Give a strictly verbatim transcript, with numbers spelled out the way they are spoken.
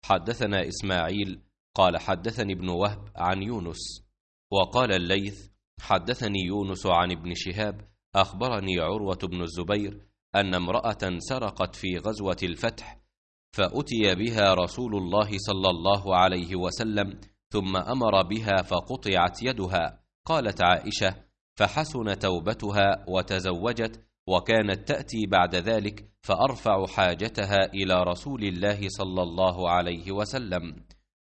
حدثنا إسماعيل قال حدثني ابن وهب عن يونس. وقال الليث حدثني يونس عن ابن شهاب أخبرني عروة بن الزبير أن امرأة سرقت في غزوة الفتح، فأتي بها رسول الله صلى الله عليه وسلم ثم أمر بها فقطعت يدها. قالت عائشة: فحسن توبتها وتزوجت، وكانت تأتي بعد ذلك فأرفع حاجتها إلى رسول الله صلى الله عليه وسلم.